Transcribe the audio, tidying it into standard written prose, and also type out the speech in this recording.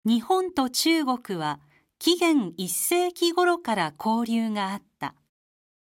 日本と中国は紀元1世紀頃から交流があっ